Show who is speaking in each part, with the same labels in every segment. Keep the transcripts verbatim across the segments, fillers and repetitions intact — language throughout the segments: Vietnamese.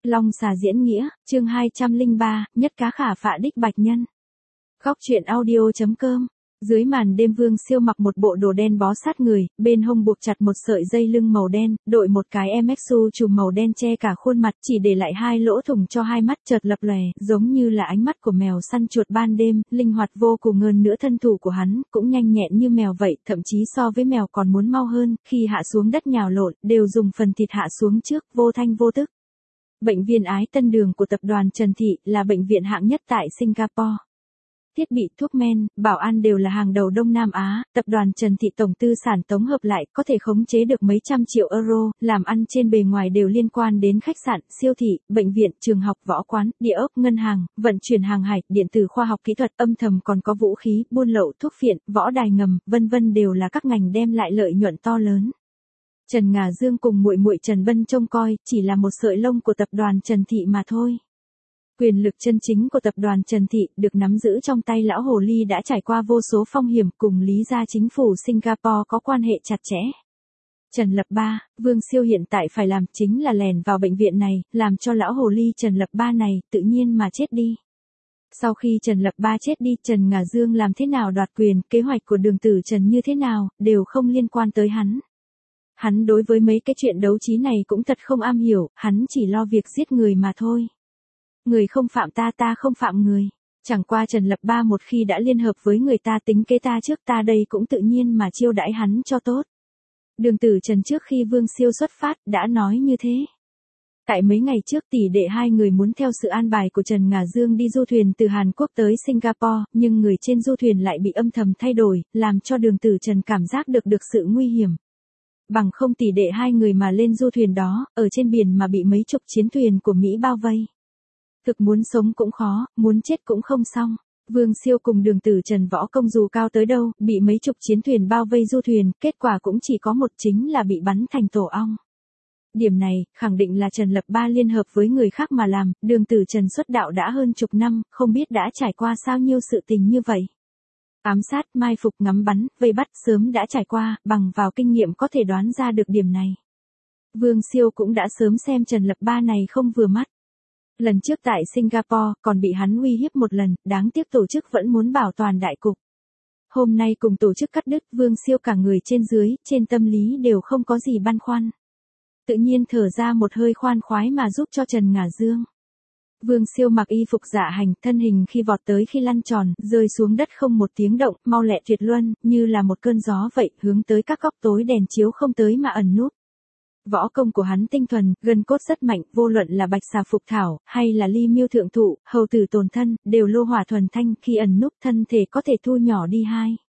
Speaker 1: Long xà diễn nghĩa, chương hai trăm lẻ ba, nhất cá khả phạ đích bạch nhân. Góc truyện audio chấm com. Dưới màn đêm Vương Siêu mặc một bộ đồ đen bó sát người, bên hông buộc chặt một sợi dây lưng màu đen, đội một cái em ét u trùm màu đen che cả khuôn mặt, chỉ để lại hai lỗ thủng cho hai mắt chợt lập lòe, giống như là ánh mắt của mèo săn chuột ban đêm, linh hoạt vô cùng. Hơn nữa thân thủ của hắn cũng nhanh nhẹn như mèo vậy, thậm chí so với mèo còn muốn mau hơn, khi hạ xuống đất nhào lộn, đều dùng phần thịt hạ xuống trước, vô thanh vô tức. Bệnh viện Ái Tân Đường của tập đoàn Trần Thị là bệnh viện hạng nhất tại Singapore. Thiết bị, thuốc men, bảo an đều là hàng đầu Đông Nam Á, tập đoàn Trần Thị tổng tư sản tổng hợp lại có thể khống chế được mấy trăm triệu euro, làm ăn trên bề ngoài đều liên quan đến khách sạn, siêu thị, bệnh viện, trường học, võ quán, địa ốc, ngân hàng, vận chuyển hàng hải, điện tử, khoa học kỹ thuật, âm thầm còn có vũ khí, buôn lậu, thuốc phiện, võ đài ngầm, vân vân đều là các ngành đem lại lợi nhuận to lớn. Trần Ngà Dương cùng muội muội Trần Bân trông coi, chỉ là một sợi lông của tập đoàn Trần Thị mà thôi. Quyền lực chân chính của tập đoàn Trần Thị được nắm giữ trong tay lão hồ ly đã trải qua vô số phong hiểm, cùng lý gia chính phủ Singapore có quan hệ chặt chẽ. Trần Lập Ba, Vương Siêu hiện tại phải làm chính là lèn vào bệnh viện này, làm cho lão hồ ly Trần Lập Ba này tự nhiên mà chết đi. Sau khi Trần Lập Ba chết đi, Trần Ngà Dương làm thế nào đoạt quyền, kế hoạch của Đường Tử Trần như thế nào, đều không liên quan tới hắn. Hắn đối với mấy cái chuyện đấu trí này cũng thật không am hiểu, hắn chỉ lo việc giết người mà thôi. Người không phạm ta, ta không phạm người. Chẳng qua Trần Lập Ba một khi đã liên hợp với người ta tính kế ta trước, ta đây cũng tự nhiên mà chiêu đãi hắn cho tốt. Đường Tử Trần trước khi Vương Siêu xuất phát đã nói như thế. Tại mấy ngày trước tỷ đệ hai người muốn theo sự an bài của Trần Ngà Dương đi du thuyền từ Hàn Quốc tới Singapore, nhưng người trên du thuyền lại bị âm thầm thay đổi, làm cho Đường Tử Trần cảm giác được được sự nguy hiểm. Bằng không tỷ đệ hai người mà lên du thuyền đó, ở trên biển mà bị mấy chục chiến thuyền của Mỹ bao vây. Thực muốn sống cũng khó, muốn chết cũng không xong. Vương Siêu cùng Đường Tử Trần võ công dù cao tới đâu, bị mấy chục chiến thuyền bao vây du thuyền, kết quả cũng chỉ có một, chính là bị bắn thành tổ ong. Điểm này, khẳng định là Trần Lập Ba liên hợp với người khác mà làm. Đường Tử Trần xuất đạo đã hơn chục năm, không biết đã trải qua sao nhiêu sự tình như vậy. Ám sát, mai phục, ngắm bắn, vây bắt sớm đã trải qua, bằng vào kinh nghiệm có thể đoán ra được điểm này. Vương Siêu cũng đã sớm xem Trần Lập Ba này không vừa mắt. Lần trước tại Singapore, còn bị hắn uy hiếp một lần, đáng tiếc tổ chức vẫn muốn bảo toàn đại cục. Hôm nay cùng tổ chức cắt đứt, Vương Siêu cả người trên dưới, trên tâm lý đều không có gì băn khoăn. Tự nhiên thở ra một hơi khoan khoái mà giúp cho Trần Ngà Dương. Vương Siêu mặc y phục dạ hành, thân hình khi vọt tới khi lăn tròn, rơi xuống đất không một tiếng động, mau lẹ tuyệt luân, như là một cơn gió vậy, hướng tới các góc tối đèn chiếu không tới mà ẩn núp. Võ công của hắn tinh thuần, gân cốt rất mạnh, vô luận là bạch xà phục thảo, hay là ly miêu thượng thụ, hầu tử tồn thân, đều lô hỏa thuần thanh, khi ẩn núp thân thể có thể thu nhỏ đi hai.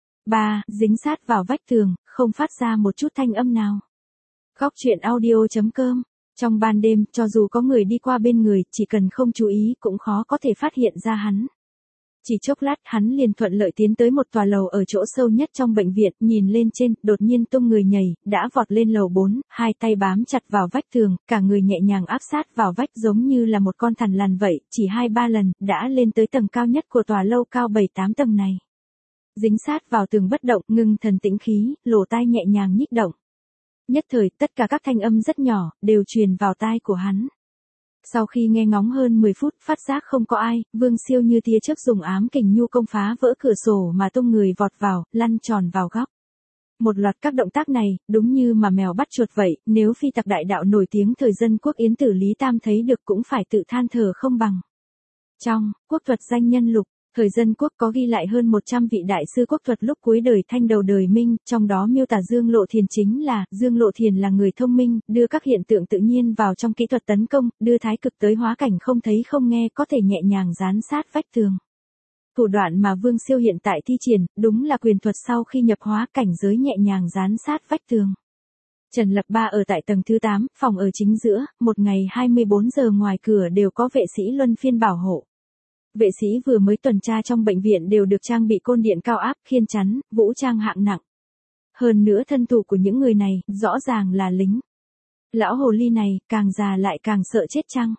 Speaker 1: Ba, dính sát vào vách tường, không phát ra một chút thanh âm nào. Góc truyện audio chấm com. Trong ban đêm, cho dù có người đi qua bên người, chỉ cần không chú ý cũng khó có thể phát hiện ra hắn. Chỉ chốc lát hắn liền thuận lợi tiến tới một tòa lầu ở chỗ sâu nhất trong bệnh viện, nhìn lên trên, đột nhiên tung người nhảy, đã vọt lên lầu bốn, hai tay bám chặt vào vách tường, cả người nhẹ nhàng áp sát vào vách giống như là một con thằn lằn vậy, chỉ hai ba lần, đã lên tới tầng cao nhất của tòa lâu cao bảy tám tầng này. Dính sát vào tường bất động, ngưng thần tĩnh khí, lỗ tai nhẹ nhàng nhích động. Nhất thời, tất cả các thanh âm rất nhỏ, đều truyền vào tai của hắn. Sau khi nghe ngóng hơn mười phút, phát giác không có ai, Vương Siêu như tia chớp dùng ám kình nhu công phá vỡ cửa sổ mà tung người vọt vào, lăn tròn vào góc. Một loạt các động tác này, đúng như mà mèo bắt chuột vậy, nếu phi tặc đại đạo nổi tiếng thời dân quốc Yến Tử Lý Tam thấy được cũng phải tự than thở không bằng. Trong Quốc thuật danh nhân lục, thời dân quốc có ghi lại hơn một trăm vị đại sư quốc thuật lúc cuối đời Thanh đầu đời Minh, trong đó miêu tả Dương Lộ Thiền chính là, Dương Lộ Thiền là người thông minh, đưa các hiện tượng tự nhiên vào trong kỹ thuật tấn công, đưa thái cực tới hóa cảnh không thấy không nghe, có thể nhẹ nhàng dán sát vách tường. Thủ đoạn mà Vương Siêu hiện tại thi triển, đúng là quyền thuật sau khi nhập hóa cảnh giới nhẹ nhàng dán sát vách tường. Trần Lập Ba ở tại tầng thứ tám, phòng ở chính giữa, một ngày hai mươi bốn giờ ngoài cửa đều có vệ sĩ luân phiên bảo hộ. Vệ sĩ vừa mới tuần tra trong bệnh viện đều được trang bị côn điện cao áp, khiên chắn, vũ trang hạng nặng. Hơn nữa thân thủ của những người này, rõ ràng là lính. Lão hồ ly này, càng già lại càng sợ chết chăng?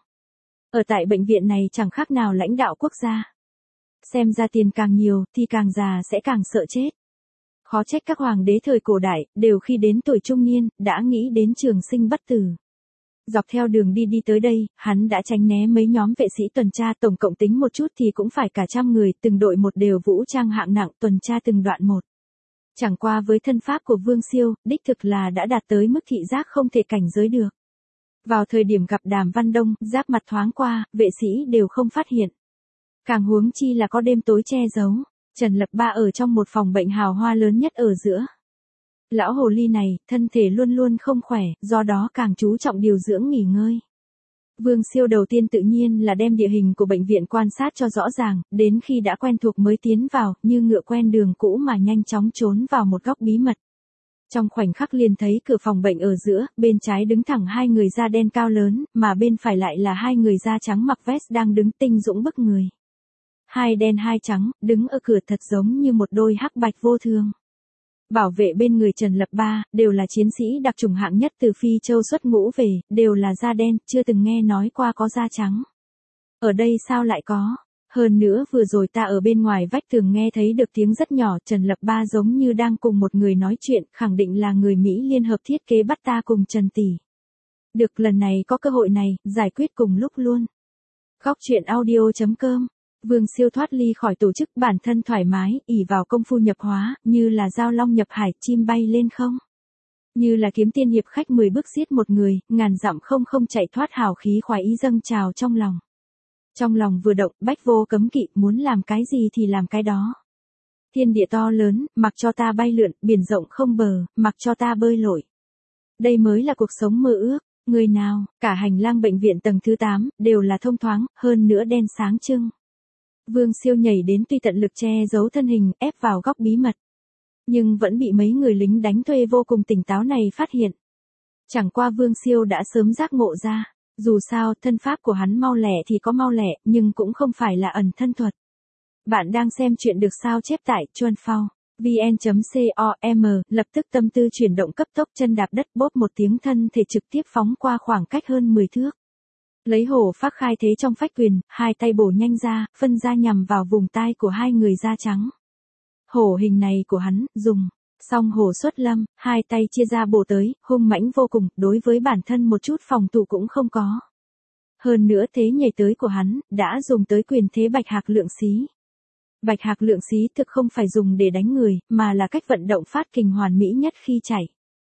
Speaker 1: Ở tại bệnh viện này chẳng khác nào lãnh đạo quốc gia. Xem ra tiền càng nhiều, thì càng già sẽ càng sợ chết. Khó trách các hoàng đế thời cổ đại, đều khi đến tuổi trung niên, đã nghĩ đến trường sinh bất tử. Dọc theo đường đi đi tới đây, hắn đã tránh né mấy nhóm vệ sĩ tuần tra, tổng cộng tính một chút thì cũng phải cả trăm người, từng đội một đều vũ trang hạng nặng, tuần tra từng đoạn một. Chẳng qua với thân pháp của Vương Siêu, đích thực là đã đạt tới mức thị giác không thể cảnh giới được. Vào thời điểm gặp Đàm Văn Đông, giáp mặt thoáng qua, vệ sĩ đều không phát hiện. Càng huống chi là có đêm tối che giấu, Trần Lập Ba ở trong một phòng bệnh hào hoa lớn nhất ở giữa. Lão hồ ly này, thân thể luôn luôn không khỏe, do đó càng chú trọng điều dưỡng nghỉ ngơi. Vương Siêu đầu tiên tự nhiên là đem địa hình của bệnh viện quan sát cho rõ ràng, đến khi đã quen thuộc mới tiến vào, như ngựa quen đường cũ mà nhanh chóng trốn vào một góc bí mật. Trong khoảnh khắc liền thấy cửa phòng bệnh ở giữa, bên trái đứng thẳng hai người da đen cao lớn, mà bên phải lại là hai người da trắng mặc vest đang đứng tinh dũng bức người. Hai đen hai trắng, đứng ở cửa thật giống như một đôi hắc bạch vô thường. Bảo vệ bên người Trần Lập Ba, đều là chiến sĩ đặc chủng hạng nhất từ Phi Châu xuất ngũ về, đều là da đen, chưa từng nghe nói qua có da trắng. Ở đây sao lại có? Hơn nữa vừa rồi ta ở bên ngoài vách tường nghe thấy được tiếng rất nhỏ, Trần Lập Ba giống như đang cùng một người nói chuyện, khẳng định là người Mỹ liên hợp thiết kế bắt ta cùng Trần Tỷ. Được, lần này có cơ hội này, giải quyết cùng lúc luôn. Góc truyện audio chấm com. Vương Siêu thoát ly khỏi tổ chức, bản thân thoải mái, ỷ vào công phu nhập hóa, như là dao long nhập hải, chim bay lên không. Như là kiếm tiên hiệp khách mười bước giết một người, ngàn dặm không không chạy thoát, hào khí khoái ý dâng trào trong lòng. Trong lòng vừa động, bách vô cấm kỵ, muốn làm cái gì thì làm cái đó. Thiên địa to lớn, mặc cho ta bay lượn, biển rộng không bờ, mặc cho ta bơi lội. Đây mới là cuộc sống mơ ước. Người nào, cả hành lang bệnh viện tầng thứ tám, đều là thông thoáng, hơn nữa đen sáng trưng. Vương Siêu nhảy đến tuy tận lực che giấu thân hình, ép vào góc bí mật. Nhưng vẫn bị mấy người lính đánh thuê vô cùng tỉnh táo này phát hiện. Chẳng qua Vương Siêu đã sớm giác ngộ ra. Dù sao, thân pháp của hắn mau lẹ thì có mau lẹ, nhưng cũng không phải là ẩn thân thuật. Bạn đang xem chuyện được sao chép tại chuan phao vn chấm com, lập tức tâm tư chuyển động cấp tốc, chân đạp đất, bốp một tiếng, thân thể trực tiếp phóng qua khoảng cách hơn mười thước. Lấy hổ phác khai thế trong phách quyền, hai tay bổ nhanh ra, phân ra nhằm vào vùng tai của hai người da trắng. Hổ hình này của hắn, dùng. Song hổ xuất lâm, hai tay chia ra bổ tới, hung mãnh vô cùng, đối với bản thân một chút phòng thủ cũng không có. Hơn nữa thế nhảy tới của hắn, đã dùng tới quyền thế bạch hạc lượng xí. Bạch hạc lượng xí thực không phải dùng để đánh người, mà là cách vận động phát kình hoàn mỹ nhất khi chạy.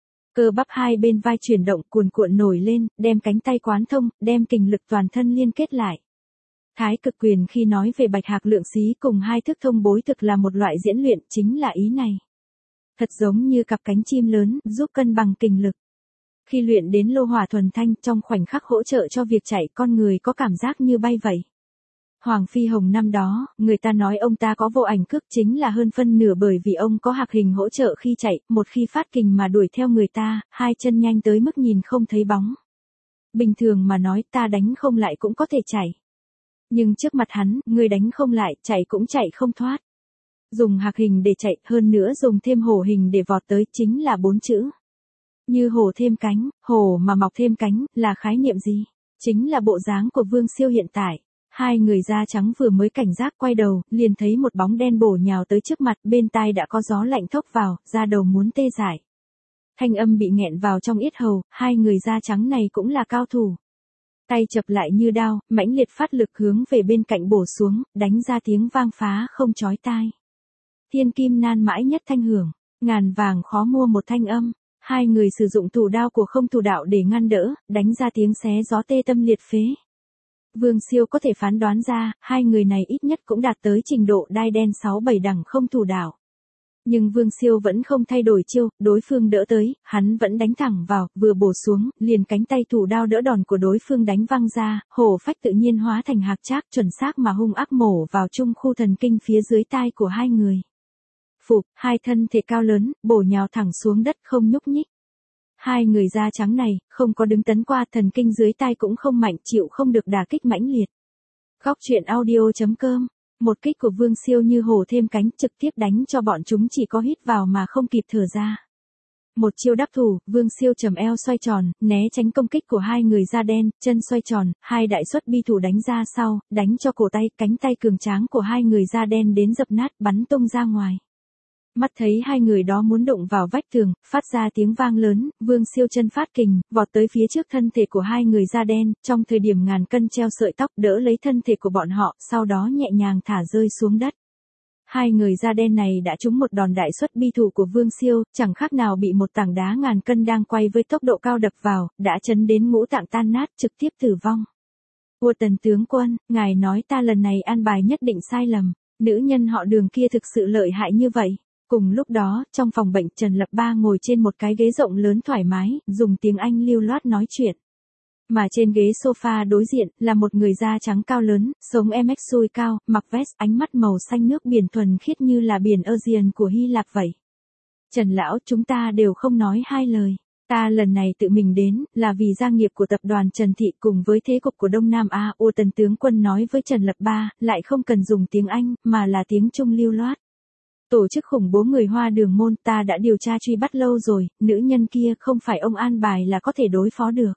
Speaker 1: Cơ bắp hai bên vai chuyển động cuồn cuộn nổi lên, đem cánh tay quán thông, đem kình lực toàn thân liên kết lại. Thái cực quyền khi nói về bạch hạc lượng xí cùng hai thức thông bối thực là một loại diễn luyện, chính là ý này. Thật giống như cặp cánh chim lớn, giúp cân bằng kình lực. Khi luyện đến lô hỏa thuần thanh, trong khoảnh khắc hỗ trợ cho việc chạy, con người có cảm giác như bay vậy. Hoàng Phi Hồng năm đó, người ta nói ông ta có vô ảnh cước, chính là hơn phân nửa bởi vì ông có hạc hình hỗ trợ khi chạy, một khi phát kình mà đuổi theo người ta, hai chân nhanh tới mức nhìn không thấy bóng. Bình thường mà nói, ta đánh không lại cũng có thể chạy. Nhưng trước mặt hắn, người đánh không lại, chạy cũng chạy không thoát. Dùng hạc hình để chạy, hơn nữa dùng thêm hổ hình để vọt tới, chính là bốn chữ. Như hổ thêm cánh, hổ mà mọc thêm cánh, là khái niệm gì? Chính là bộ dáng của Vương Siêu hiện tại. Hai người da trắng vừa mới cảnh giác quay đầu, liền thấy một bóng đen bổ nhào tới trước mặt, bên tai đã có gió lạnh thốc vào, da đầu muốn tê dại. Thanh âm bị nghẹn vào trong yết hầu, hai người da trắng này cũng là cao thủ. Tay chập lại như đao, mãnh liệt phát lực hướng về bên cạnh bổ xuống, đánh ra tiếng vang phá không chói tai. Thiên kim nan mãi nhất thanh hưởng, ngàn vàng khó mua một thanh âm. Hai người sử dụng thủ đao của không thủ đạo để ngăn đỡ, đánh ra tiếng xé gió tê tâm liệt phế. Vương Siêu có thể phán đoán ra, hai người này ít nhất cũng đạt tới trình độ đai đen sáu bảy đẳng không thủ đạo. Nhưng Vương Siêu vẫn không thay đổi chiêu, đối phương đỡ tới, hắn vẫn đánh thẳng vào, vừa bổ xuống, liền cánh tay thủ đao đỡ đòn của đối phương đánh văng ra, hổ phách tự nhiên hóa thành hạc trác, chuẩn xác mà hung ác mổ vào trung khu thần kinh phía dưới tai của hai người. Phục, hai thân thể cao lớn, bổ nhào thẳng xuống đất không nhúc nhích. Hai người da trắng này, không có đứng tấn qua, thần kinh dưới tai cũng không mạnh, chịu không được đả kích mãnh liệt. Góc truyện audio chấm com. Một kích của Vương Siêu như hổ thêm cánh, trực tiếp đánh cho bọn chúng chỉ có hít vào mà không kịp thở ra. Một chiêu đắc thủ, Vương Siêu trầm eo xoay tròn, né tránh công kích của hai người da đen, chân xoay tròn, hai đại xuất bi thủ đánh ra sau, đánh cho cổ tay, cánh tay cường tráng của hai người da đen đến dập nát, bắn tung ra ngoài. Mắt thấy hai người đó muốn đụng vào vách tường, phát ra tiếng vang lớn, Vương Siêu chân phát kình, vọt tới phía trước thân thể của hai người da đen, trong thời điểm ngàn cân treo sợi tóc đỡ lấy thân thể của bọn họ, sau đó nhẹ nhàng thả rơi xuống đất. Hai người da đen này đã trúng một đòn đại xuất bi thủ của Vương Siêu, chẳng khác nào bị một tảng đá ngàn cân đang quay với tốc độ cao đập vào, đã chấn đến ngũ tạng tan nát, trực tiếp tử vong. Ua Tần tướng quân, ngài nói ta lần này an bài nhất định sai lầm, nữ nhân họ Đường kia thực sự lợi hại như vậy. Cùng lúc đó, trong phòng bệnh Trần Lập Ba ngồi trên một cái ghế rộng lớn thoải mái, dùng tiếng Anh lưu loát nói chuyện. Mà trên ghế sofa đối diện, là một người da trắng cao lớn, sống em ếch xui cao, mặc vest, ánh mắt màu xanh nước biển thuần khiết như là biển Aegean của Hy Lạp vậy. Trần lão, chúng ta đều không nói hai lời. Ta lần này tự mình đến, là vì gia nghiệp của tập đoàn Trần Thị cùng với thế cục của Đông Nam Á. Ua Tần tướng quân nói với Trần Lập Ba, lại không cần dùng tiếng Anh, mà là tiếng Trung lưu loát. Tổ chức khủng bố người Hoa Đường môn ta đã điều tra truy bắt lâu rồi, nữ nhân kia không phải ông an bài là có thể đối phó được.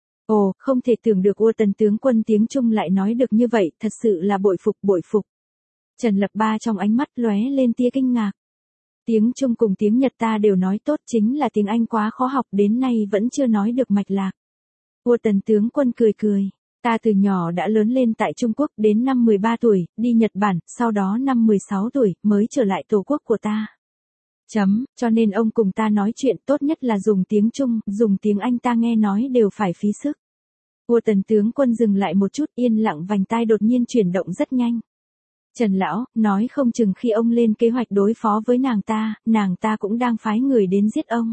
Speaker 1: Ồ, không thể tưởng được Ua Tần tướng quân tiếng Trung lại nói được như vậy, thật sự là bội phục bội phục. Trần Lập Ba trong ánh mắt lóe lên tia kinh ngạc. Tiếng Trung cùng tiếng Nhật ta đều nói tốt, chính là tiếng Anh quá khó học, đến nay vẫn chưa nói được mạch lạc. Ua Tần tướng quân cười cười. Ta từ nhỏ đã lớn lên tại Trung Quốc, đến năm mười ba tuổi, đi Nhật Bản, sau đó năm mười sáu tuổi, mới trở lại tổ quốc của ta. Chấm, cho nên ông cùng ta nói chuyện tốt nhất là dùng tiếng Trung, dùng tiếng Anh ta nghe nói đều phải phí sức. Ua Tần tướng quân dừng lại một chút, yên lặng, vành tai đột nhiên chuyển động rất nhanh. Trần lão, nói không chừng khi ông lên kế hoạch đối phó với nàng ta, nàng ta cũng đang phái người đến giết ông.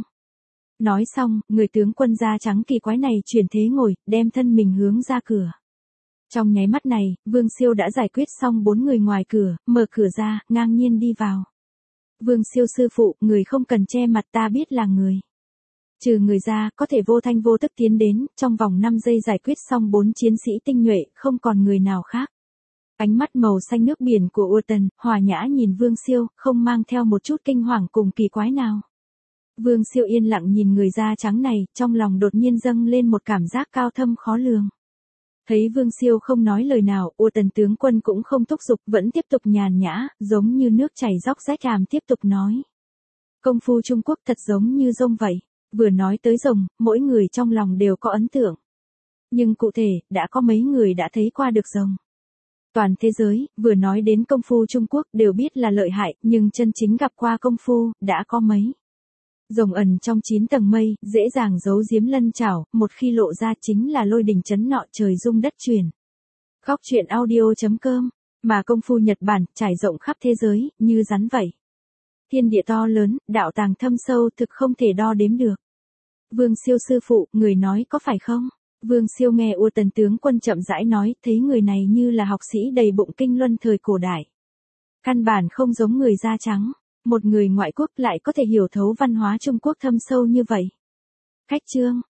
Speaker 1: Nói xong, người tướng quân da trắng kỳ quái này chuyển thế ngồi, đem thân mình hướng ra cửa. Trong nháy mắt này, Vương Siêu đã giải quyết xong bốn người ngoài cửa, mở cửa ra, ngang nhiên đi vào. Vương Siêu sư phụ, người không cần che mặt, ta biết là người. Trừ người ra, có thể vô thanh vô tức tiến đến, trong vòng năm giây giải quyết xong bốn chiến sĩ tinh nhuệ, không còn người nào khác. Ánh mắt màu xanh nước biển của Ua Tần, hòa nhã nhìn Vương Siêu, không mang theo một chút kinh hoàng cùng kỳ quái nào. Vương Siêu yên lặng nhìn người da trắng này, trong lòng đột nhiên dâng lên một cảm giác cao thâm khó lường. Thấy Vương Siêu không nói lời nào, Ua Tần tướng quân cũng không thúc giục, vẫn tiếp tục nhàn nhã, giống như nước chảy róc rách hàm tiếp tục nói. Công phu Trung Quốc thật giống như rồng vậy, vừa nói tới rồng, mỗi người trong lòng đều có ấn tượng. Nhưng cụ thể, đã có mấy người đã thấy qua được rồng. Toàn thế giới, vừa nói đến công phu Trung Quốc đều biết là lợi hại, nhưng chân chính gặp qua công phu, đã có mấy. Rồng ẩn trong chín tầng mây, dễ dàng giấu giếm lân chảo, một khi lộ ra chính là lôi đình chấn nọ trời rung đất chuyển. Góc truyện audio chấm com, mà công phu Nhật Bản trải rộng khắp thế giới, như rắn vậy. Thiên địa to lớn, đạo tàng thâm sâu thực không thể đo đếm được. Vương Siêu sư phụ, người nói có phải không? Vương Siêu nghe Ua Tần tướng quân chậm rãi nói, thấy người này như là học sĩ đầy bụng kinh luân thời cổ đại. Căn bản không giống người da trắng, một người ngoại quốc lại có thể hiểu thấu văn hóa Trung Quốc thâm sâu như vậy. Khách trương,